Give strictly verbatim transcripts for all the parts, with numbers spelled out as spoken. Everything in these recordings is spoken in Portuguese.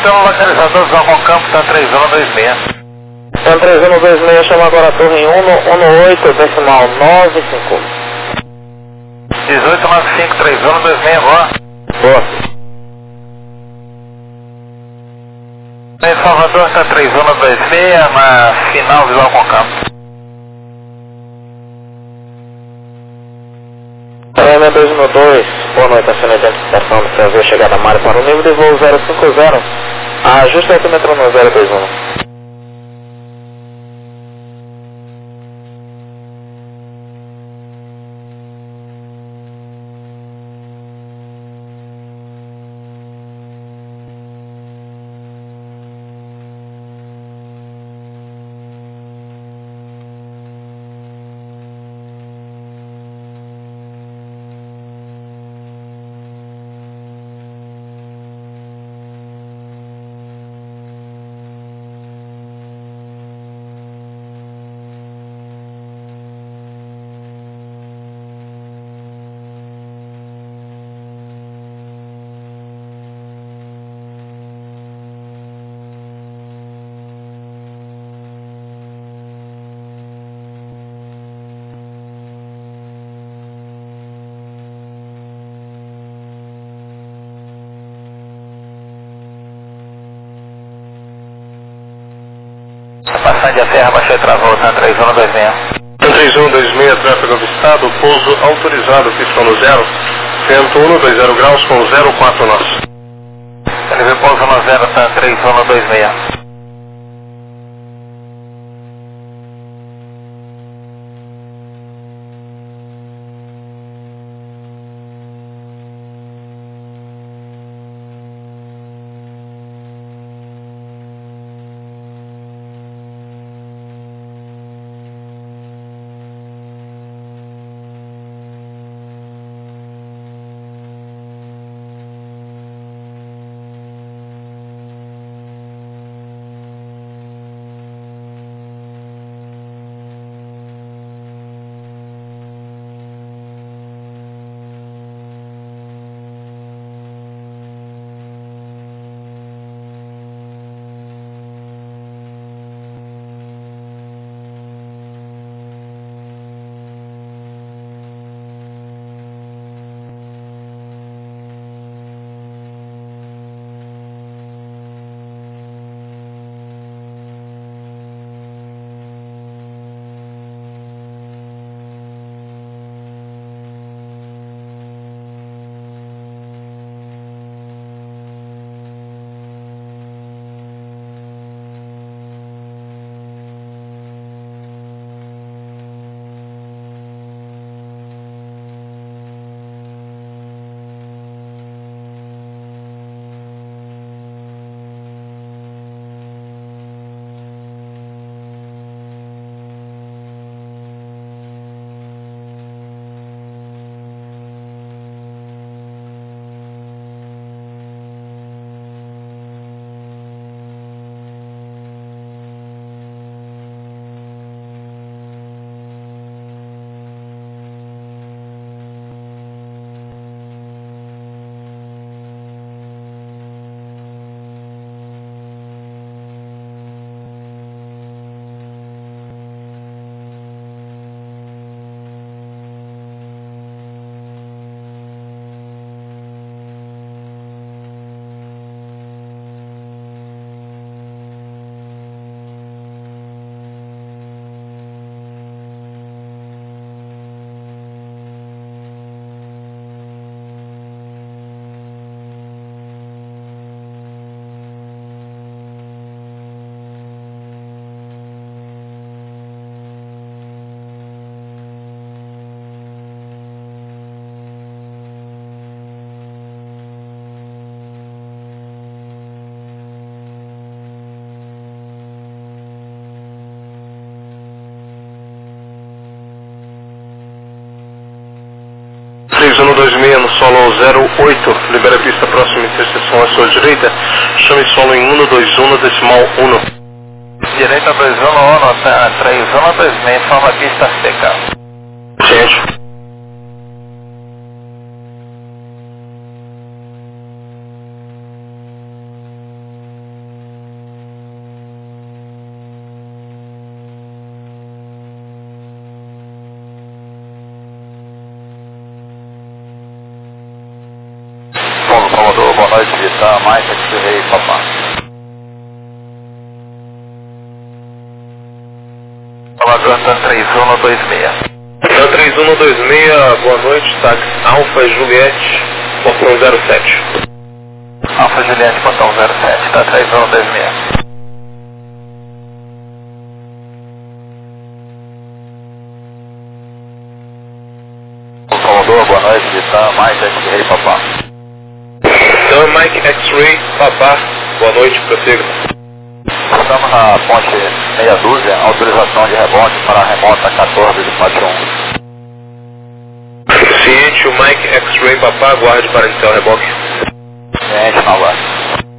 pelo localizador Visão com campo, tá três um dois seis. Então três um dois seis, chama agora a torre um oito, decimal nove cinco. dezoito nove cinco, três um dois seis, boa. Boa. Em Salvador, tá três um dois seis, na final Visão com campo. Arena dois um dois, boa noite, aciona a identificação do seu avião chegada a Mário para o nível de voo zero cinco zero, ajuste o altimetro no zero dois um. Passando de a terra, baixou e travou, tá três um dois seis. três um dois seis, tráfego avistado, pouso autorizado, pistão no zero, vento um dois zero graus com zero quatro nós. Ele veio pouso no zero, tá três um dois seis. três um dois seis no solo zero oito, libera a pista próxima interseção à sua direita, chame solo em um dois um decimal um. Direita dois um um, tá três um dois seis, forma a pista seca. Ciente. noite, Vitor, Mike, X-Ray, Papá. Salvador, TAM três um dois seis. TAM três um dois seis, boa noite, táxi Alfa Juliette, portão zero sete. Alfa Juliette, portão zero sete, TAM três um dois seis. Salvador, boa noite, Vitor, Mike, X-Ray, Papá. TAM Mike X-Ray, Papá, boa noite, prossiga. Estamos na ponte meia dúzia, autorização de rebote para a remota quatorze do quatro um. Ciente, o Mike X-Ray, Papá, aguarde para iniciar o reboque. Ciente, não aguarde.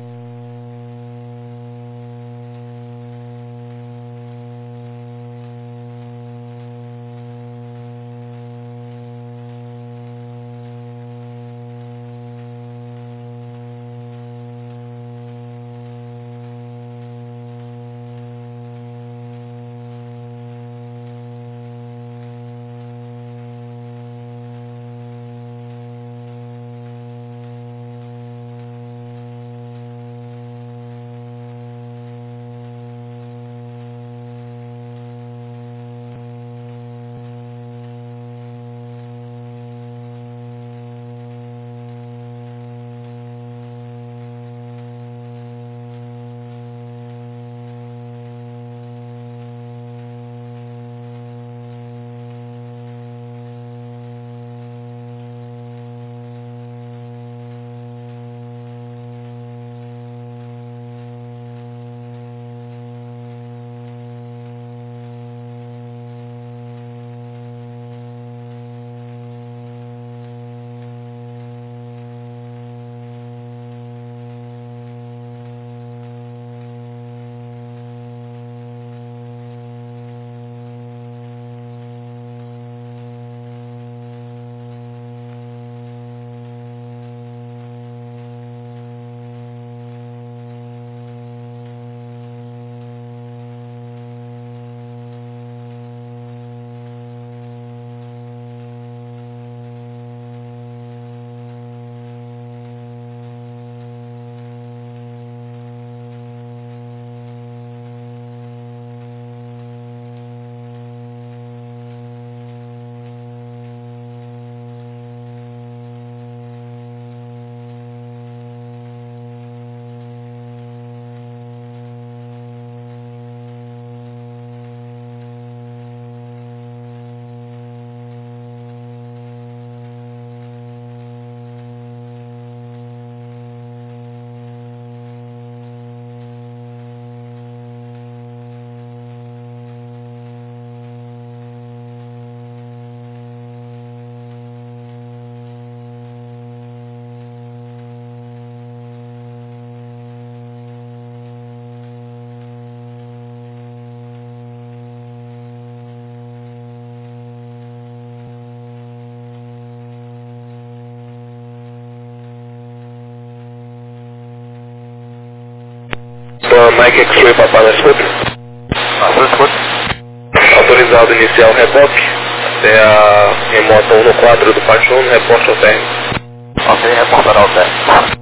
TAM Mike X-Ray, Papá, na escuta. Na escuta. Autorizado iniciar o reboque até a remota um no quatro do Pátio um, reporte ao término. Ok, reportará ao término.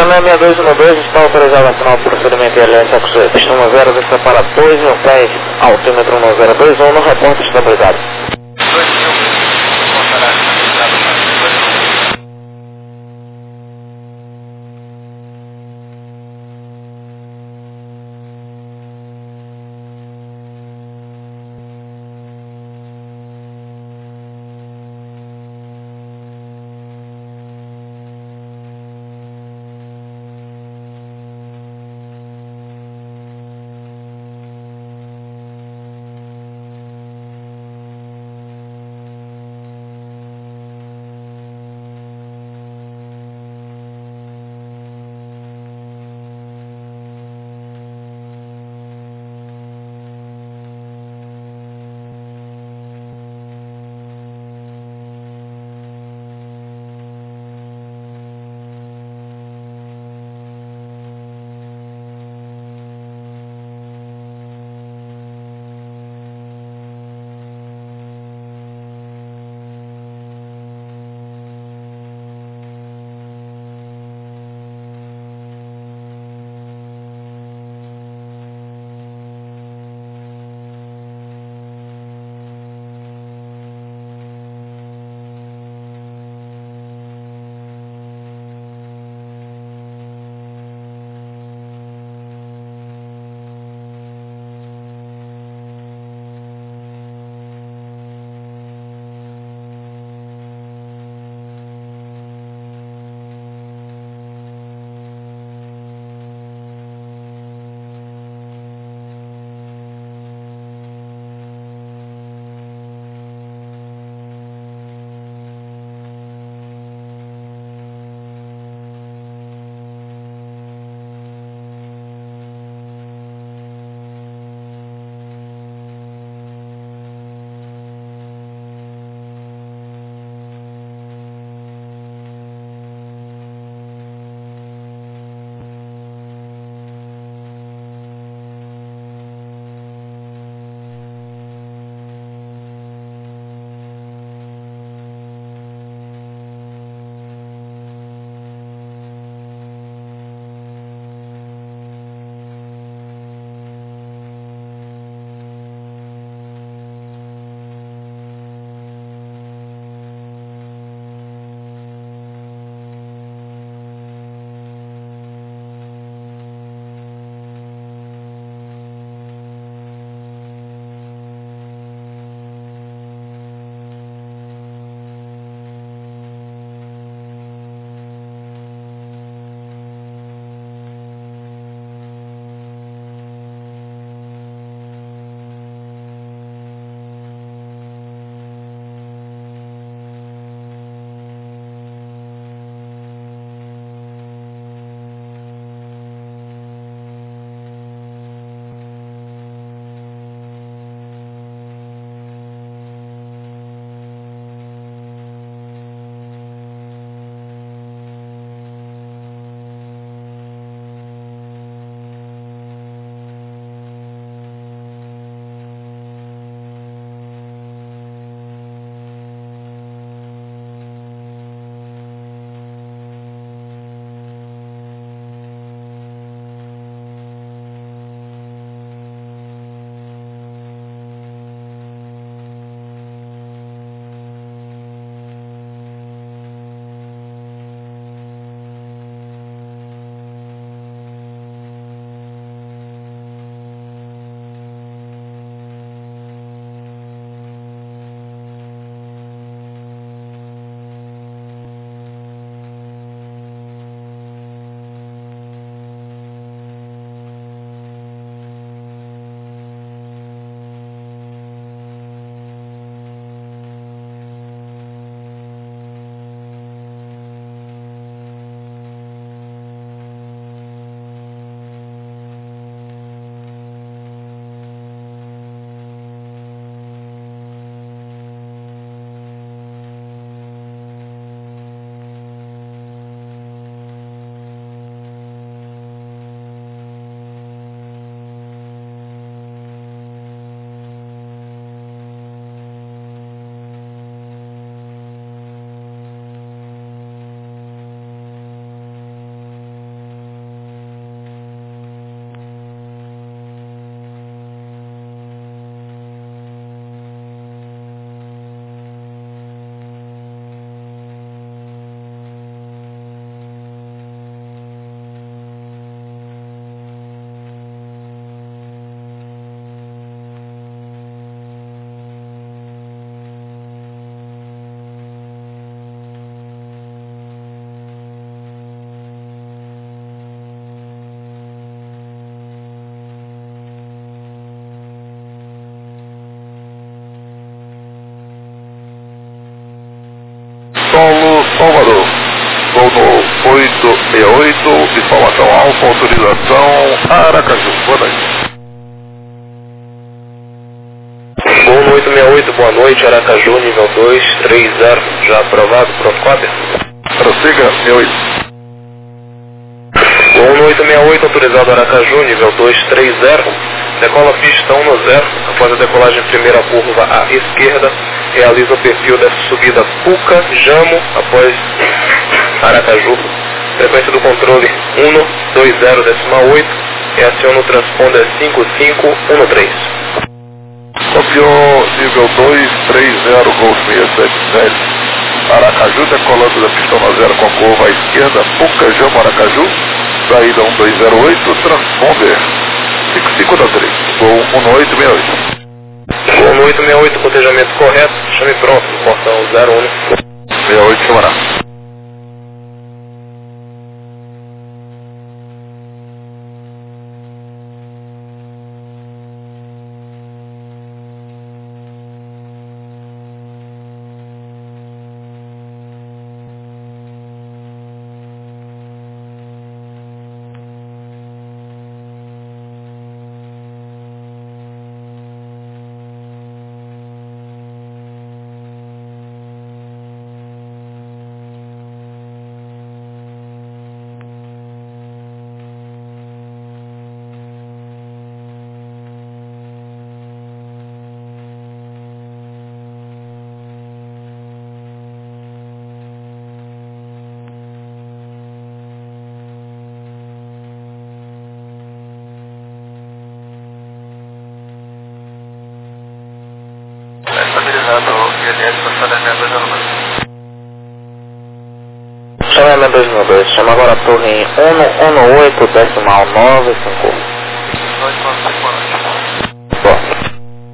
Chame seis dois um dois, está autorizado a final do procedimento I L S A C pista um zero, desça para dois mil pés, altímetro um zero dois um, no reporte estabilizado. dois mil, contará estabilizado. Salvador. Gol no oito seis oito, informação alfa, autorização Aracaju. Boa noite. Gol no oito seis oito, boa noite, Aracaju, nível dois três zero, já aprovado, pronto, cópia. Prossiga, sessenta e oito. Gol no oito seis oito, autorizado Aracaju, nível dois três zero, decola pista um no zero, após a decolagem primeira curva à esquerda, realiza o perfil dessa subida Puca, Jamo, após Aracaju, frequência do controle um dois zero decimal oito, e aciona o transponder cinco cinco um três. Copiou nível dois três zero, Golf seis sete sete, Aracaju, decolando da pista um zero com a curva à esquerda, Puca, Jamo, Aracaju, saída um dois zero oito, transponder cinco cinco três, gol um oito seis oito. Gol no oito seis oito, cotejamento correto, chame pronto, no portão zero um. sessenta e oito, chamará. Estabilizado o I L S para chaveamento dois zero dois. Chaveamento dois zero dois, chama agora a torre em um um oito decimal nove cinco. dois nove cinco, boa noite. Bom.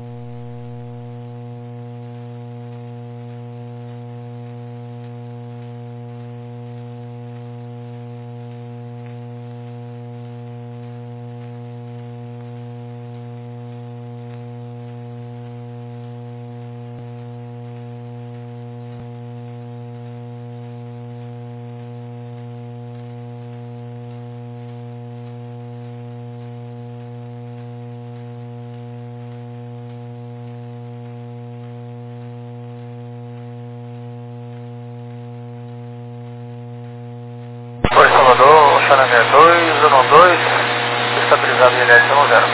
Oi, Salvador, Oxana sessenta e dois, zero dois, estabilizado I L S um zero.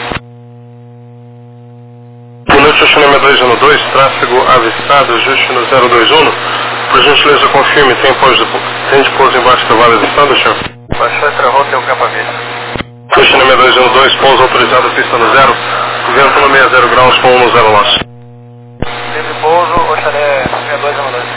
Boa noite, Oxana sessenta e dois, zero dois, tráfego avistado, ajuste no zero dois um. Por gentileza, confirme, tem, pouso, tem de pouso embaixo da vara avistado, senhor? Baixou entre a rota e o campo à vista. Oxana sessenta e dois, zero dois, pouso autorizado, pista no zero, vento no sessenta graus com um no zero laço. Livre pouso, Oxana sessenta e dois, zero dois.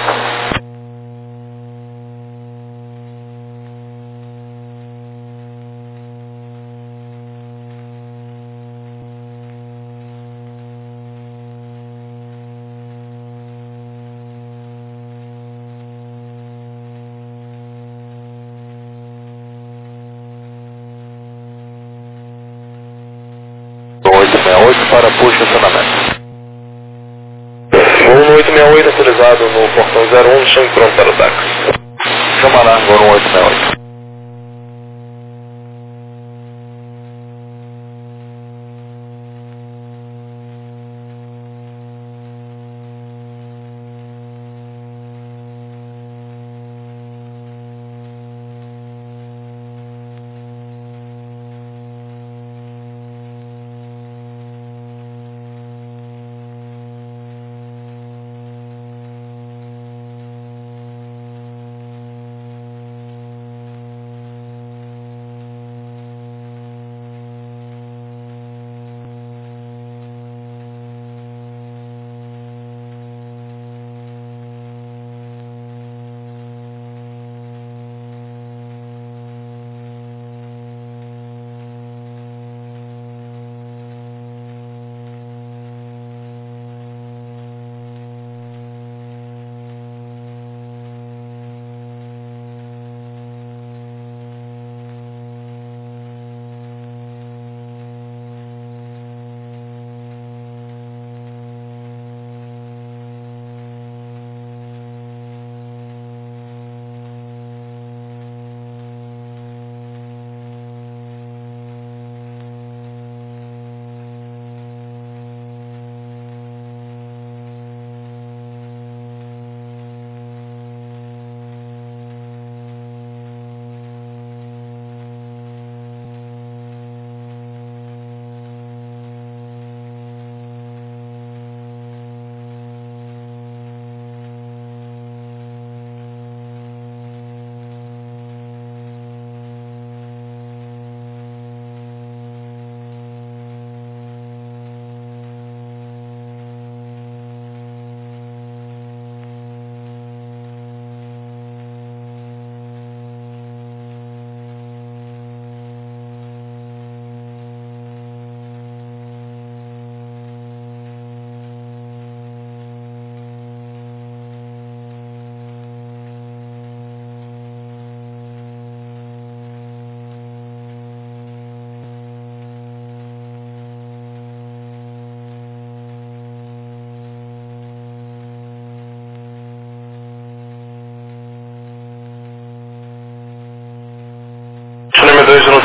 oito seis oito para push estacionamento. Gol no oito seis oito, autorizado no portão zero um, chame pronto para o táxi. Chamará agora um oito seis oito.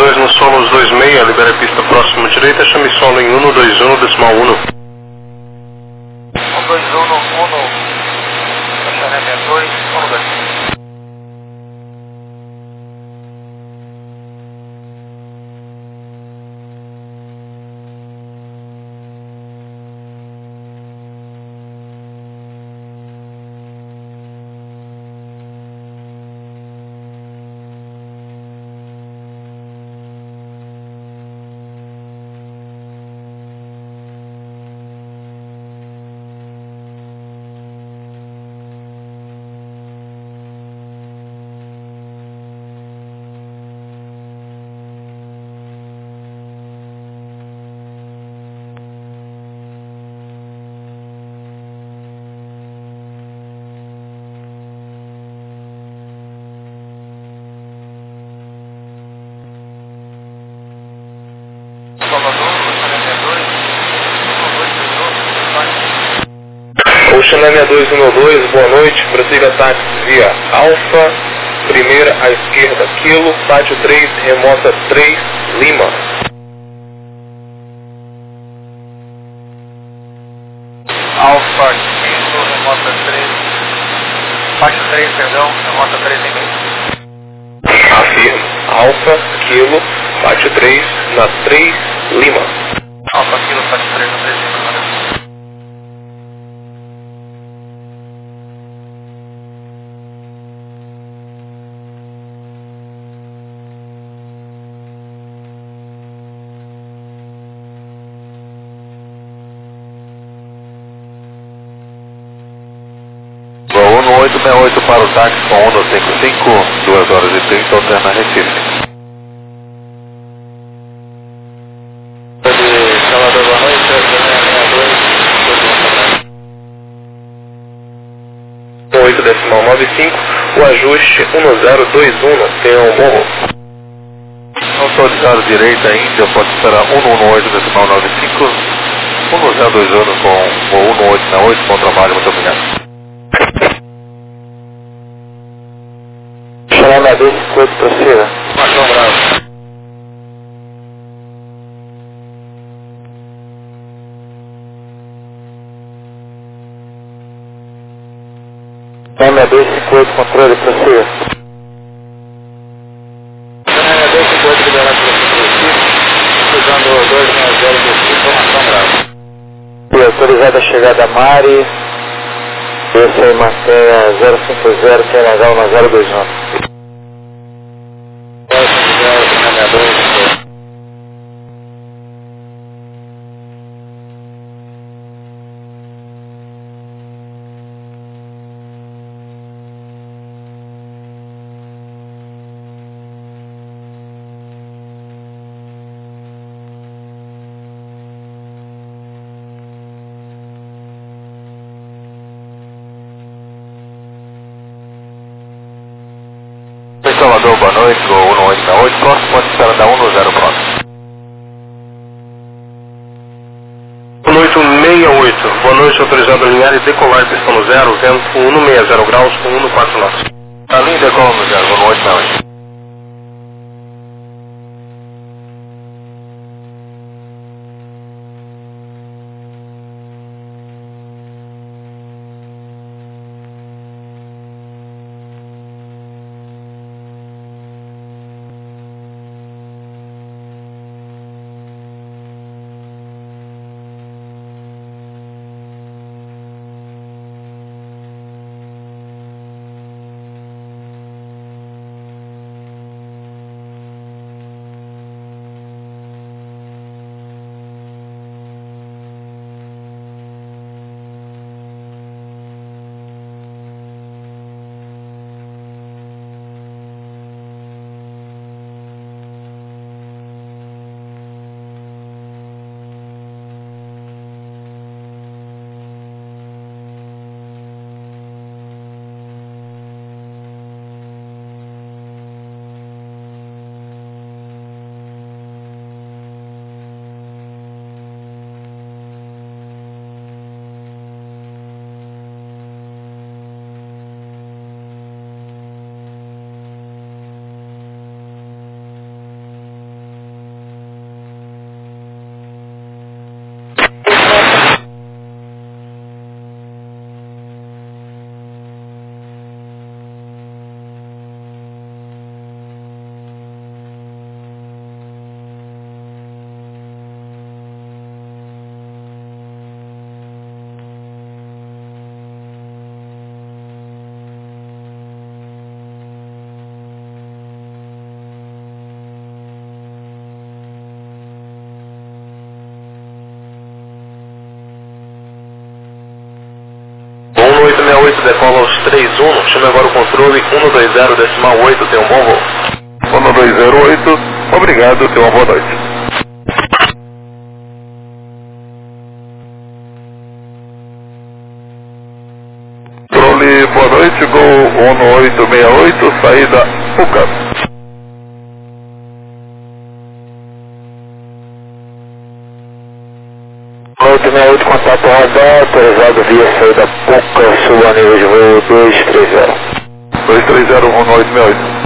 dois no solo os dois meia, libera a pista próximo direita, chame solo em um dois um, decimal um. um dois um, um, baixamento dois, um dois. Ocean sessenta e dois um dois, boa noite, prossiga táxi via Alfa, primeira à esquerda, Kilo, pátio três, remota três, Lima. Alfa, Kilo, remota três, pátio três, perdão, remota três e meio. Afirmo, Alfa, Kilo, pátio três, na três, Lima. Alfa, Kilo, pátio três, na três, Lima. um oito seis oito para o táxi com um cinco cinco, duas horas e trinta, alterna Recife. Salvador, boa noite, oito decimal nove cinco, o ajuste um zero dois um, tem um morro. Autorizado direita Índia, pode esperar um oito decimal nove cinco, um zero dois um com o um oito seis oito, bom trabalho, muito obrigado. Xará dois cinco oito, prossiga. Marcão Bravo. Xará dois cinco oito, controle, prossiga. Xará dois cinco oito, liberado pelo Recife, usando dois seis zero do Recife, Marcão Bravo. E autorizada a chegada a Mari, esse aí mantenha zero cinco zero, T N H um zero dois um. Salvador, boa noite, o um oito seis oito, próximo, pode esperar da um zero próximo. um oito seis oito, boa noite, autorizado a alinhar e decolar pista no zero, vento um seis zero graus com um quatro knots. Alinha e decola no zero, um oito seis oito. sessenta e oito decola aos três um, chame agora o controle um dois zero decimal oito, tenha um bom voo. um dois zero oito, obrigado, tenha uma boa noite. Controle, boa noite, Gol um oito seis oito, saída Puca. oito seis oito, contato radar, autorizado via saída Puca, sul a nível de voo dois três zero. dois três zero, um oito seis oito.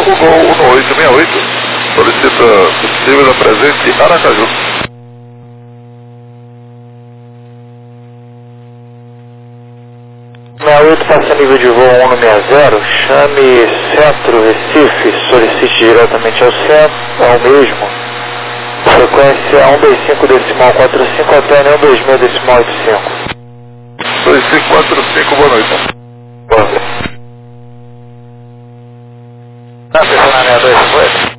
Gol um oito seis oito, solicita se possível a presente em Aracaju. sessenta e oito passa nível de voo um sessenta, chame Centro Recife, solicite diretamente ao centro, ao mesmo. Frequência um dois cinco decimal quatro cinco, Antônio um dois seis decimal oito cinco. dois cinco quatro cinco, boa noite. Boa noite. Tá, pessoal na sessenta e dois foi?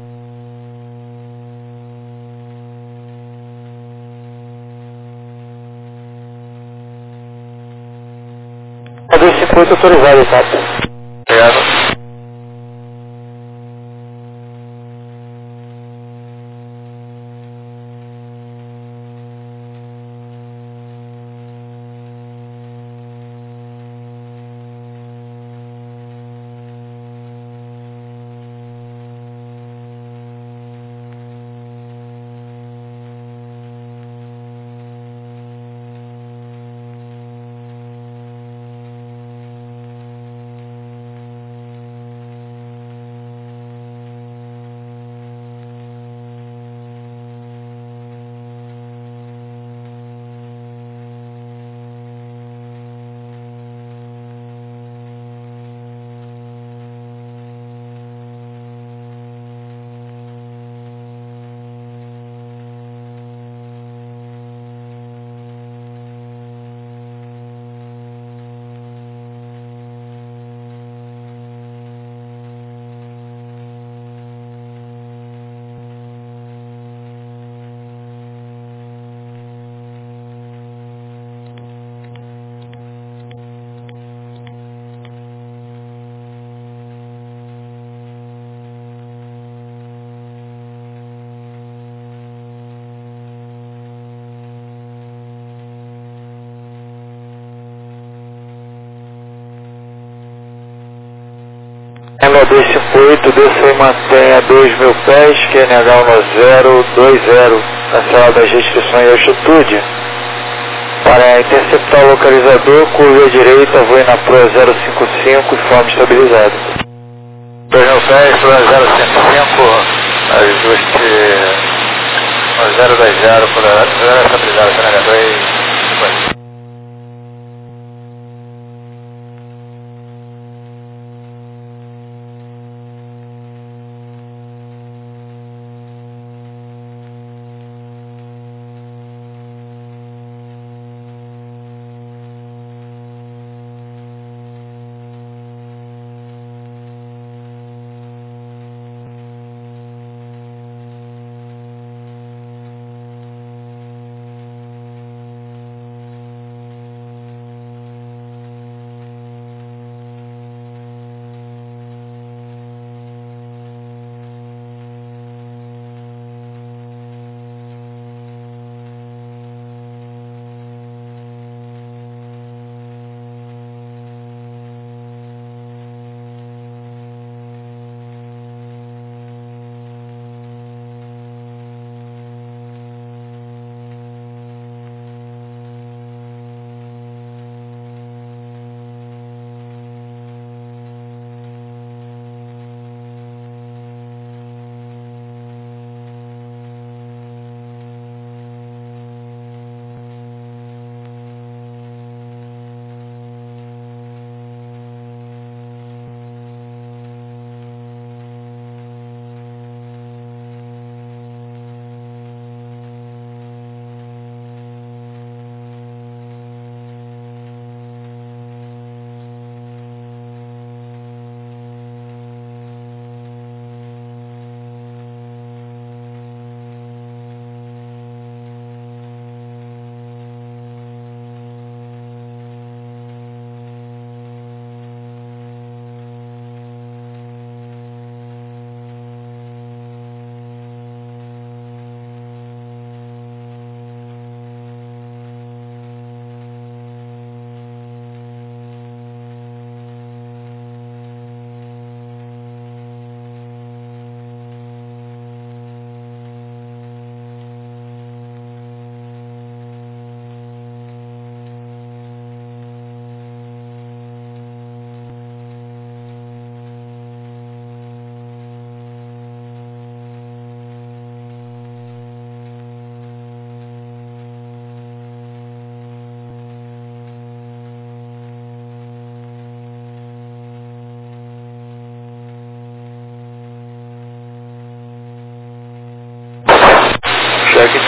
A dois cinco oito autorizado, tá? Obrigado. M dois cinco oito, desça e mantenha dois mil pés, Q N H um zero dois zero, cancelada as restrições e altitude. Para interceptar o localizador, curva à direita, voe na Pro zero cinco cinco e forma estabilizada. dois mil pés, Pro zero cinco cinco, ajuste zero dois zero, por zero estabilizada, Q N H dois. cheque.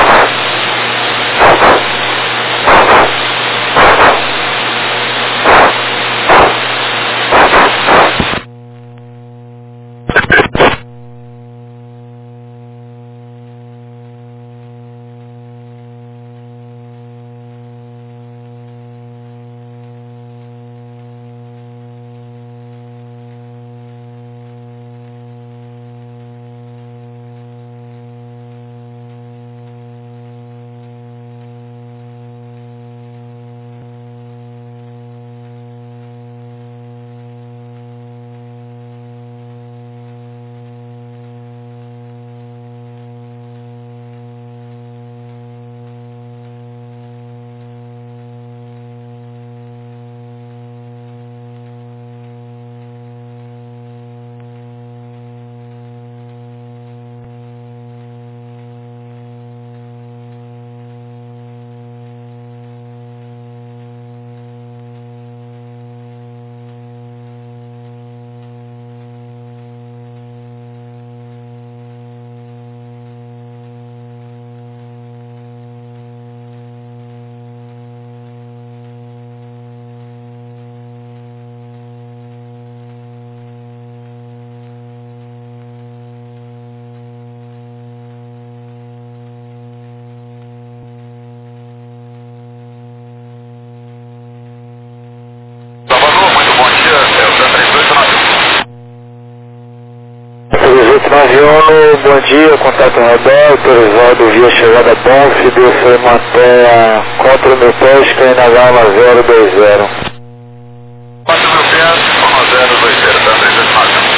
nove um, bom dia, contato radar, autorizado via chegada Bonf, desceu Matéia contra o meu pesca e na gama zero dois zero. quatro mil pés, zero dois zero, tá? três dois nove.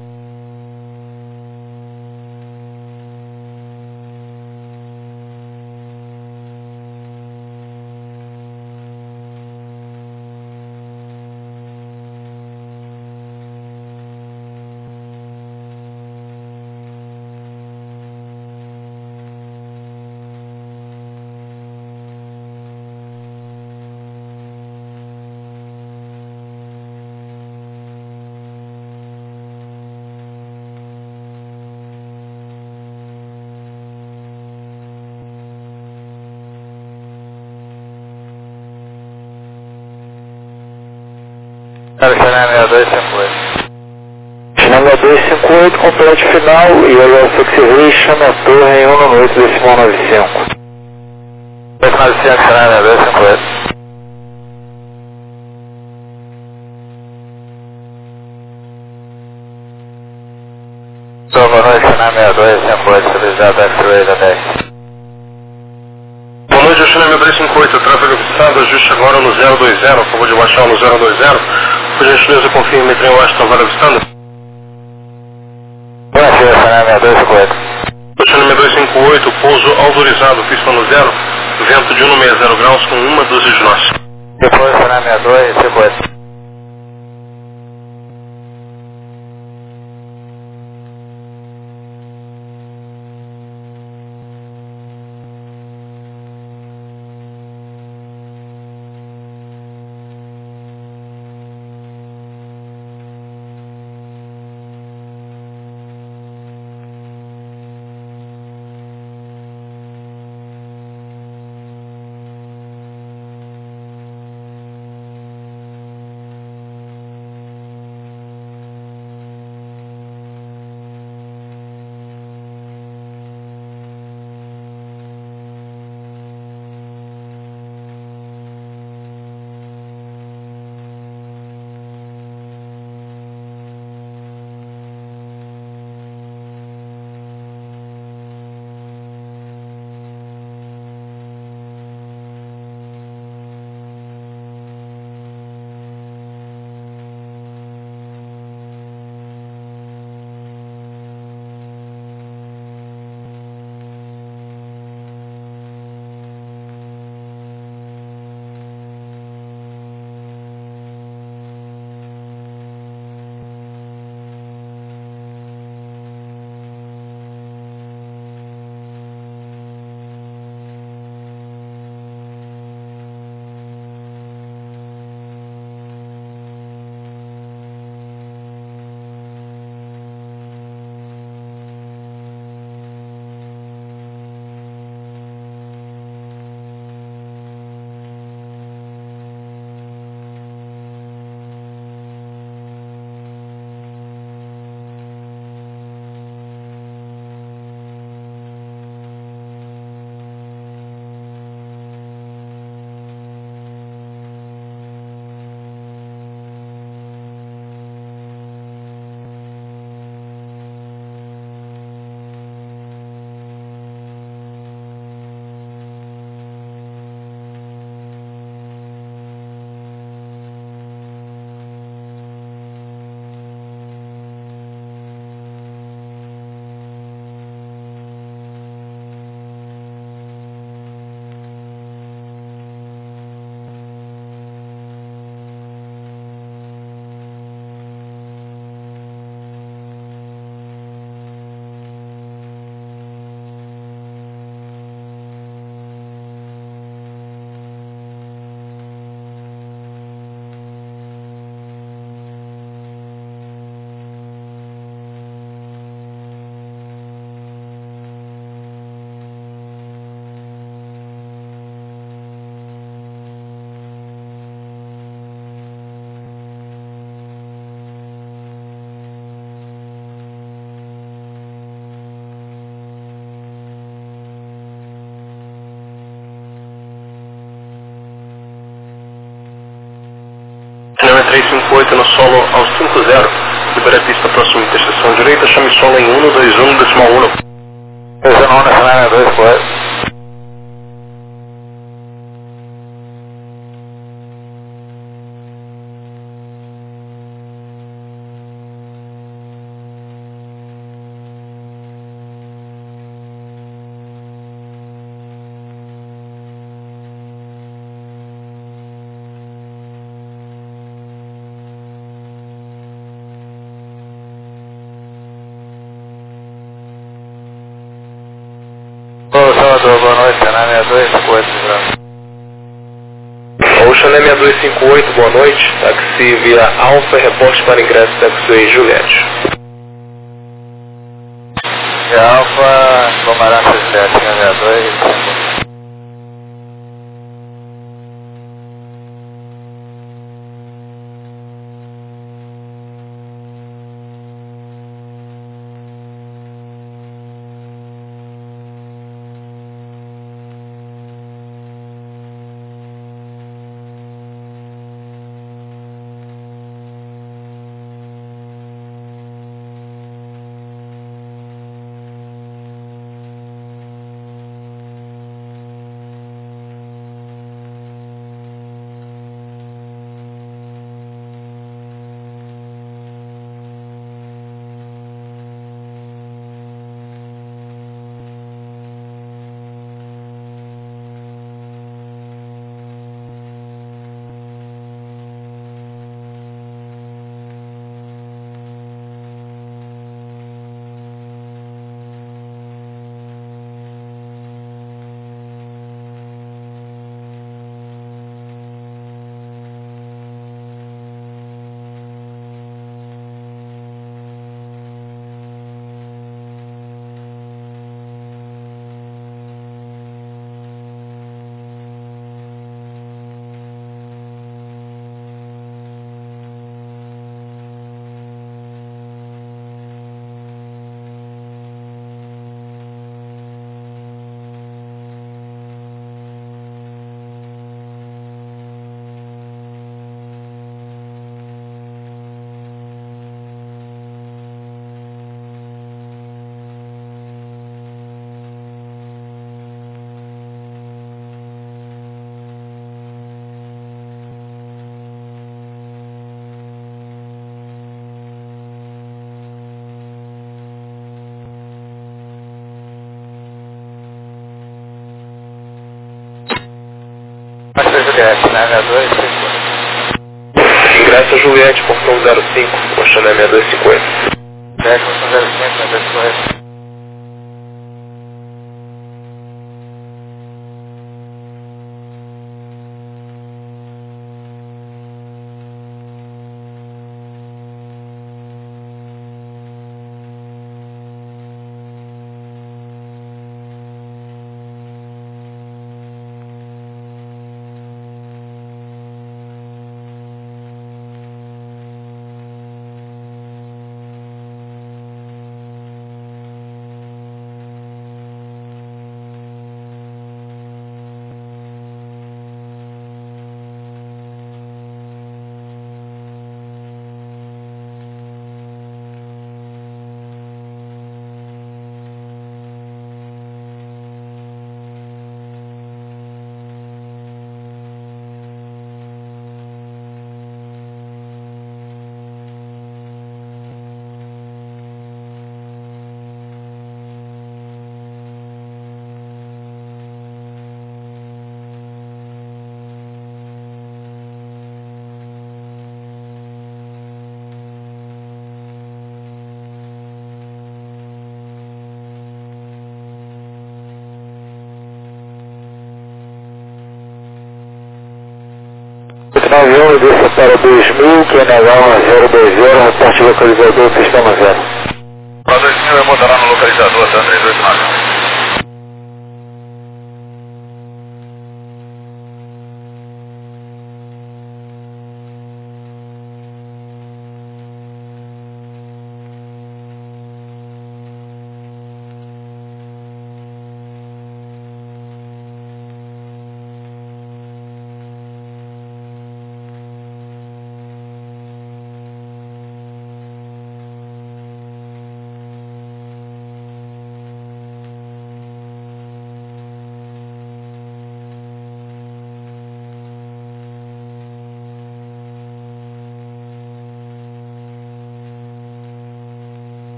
China dois cinco oito. China dois cinco oito, complete final e olha Fixation na torre em um no oito decimal nove cinco. dois nove cinco, China dois cinco oito. Boa noite, China dois cinco oito, utilizado X-Ray da dez. Boa noite, China dois cinco oito, tráfego avistado, ajuste agora no zero dois zero, por favor de baixar no zero dois zero. Por gentileza, confirme trem Washington, vale avistando. Boa noite, China dois cinco oito. China dois cinco oito, pouso autorizado, pista no zero, vento de cento e sessenta graus com uma dúzia de nós. Depois, China dois cinco oito. três cinco oito no solo ao cinco zero. Libera a pista próxima interseção direita, chame solo em um dois um decimal um. Esse não, Nacional dois quatro. Ô, Salvador, boa noite, Canal seis dois cinco oito, Ocean sessenta e dois cinquenta e oito, boa noite. Táxi via Alfa, reporte para ingresso Taxiway Juliette. Via Alfa, Pomerância Juliette, sessenta e dois cinquenta e oito. Juliette, sessenta e dois cinquenta e oito. Ingresso Juliette, portão zero cinco, Ocean sessenta e dois cinquenta. Juliette, portão zero cinco, sessenta e dois cinquenta. nove um e desça para dois mil, Q N H zero dois zero, reporte localizador, pistão zero. Para dois mil, eu vou dar no localizador, tá? três oito nove.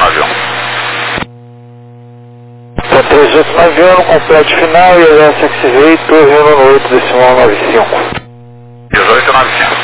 nove um. Tá três oito nove um, completo final e L S X-Ray, torre um no oito decimal nove cinco. dezoito nove cinco.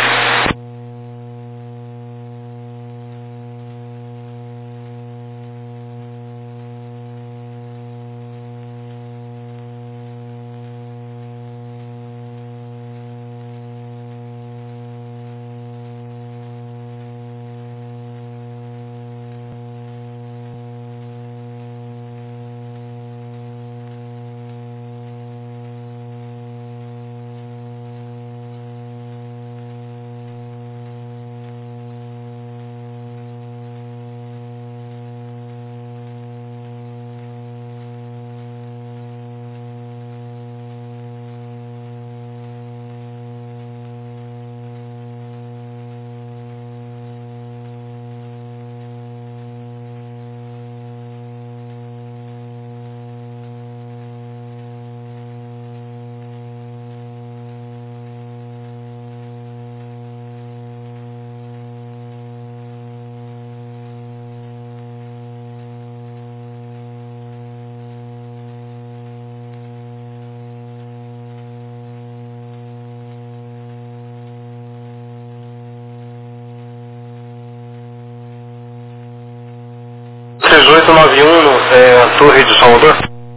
três oito nove um, é, Torre de Salvador.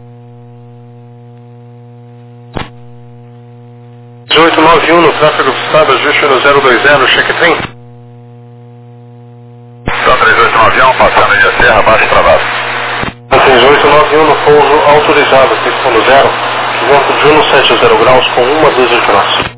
três oito nove um no tráfego do estado, ajuste no zero dois zero, cheque trem. São três oito nove um, passando aí a serra, baixo para baixo. três oito nove um no pouso autorizado, pista no zero, vento de um sete zero graus com uma dúzia de nós.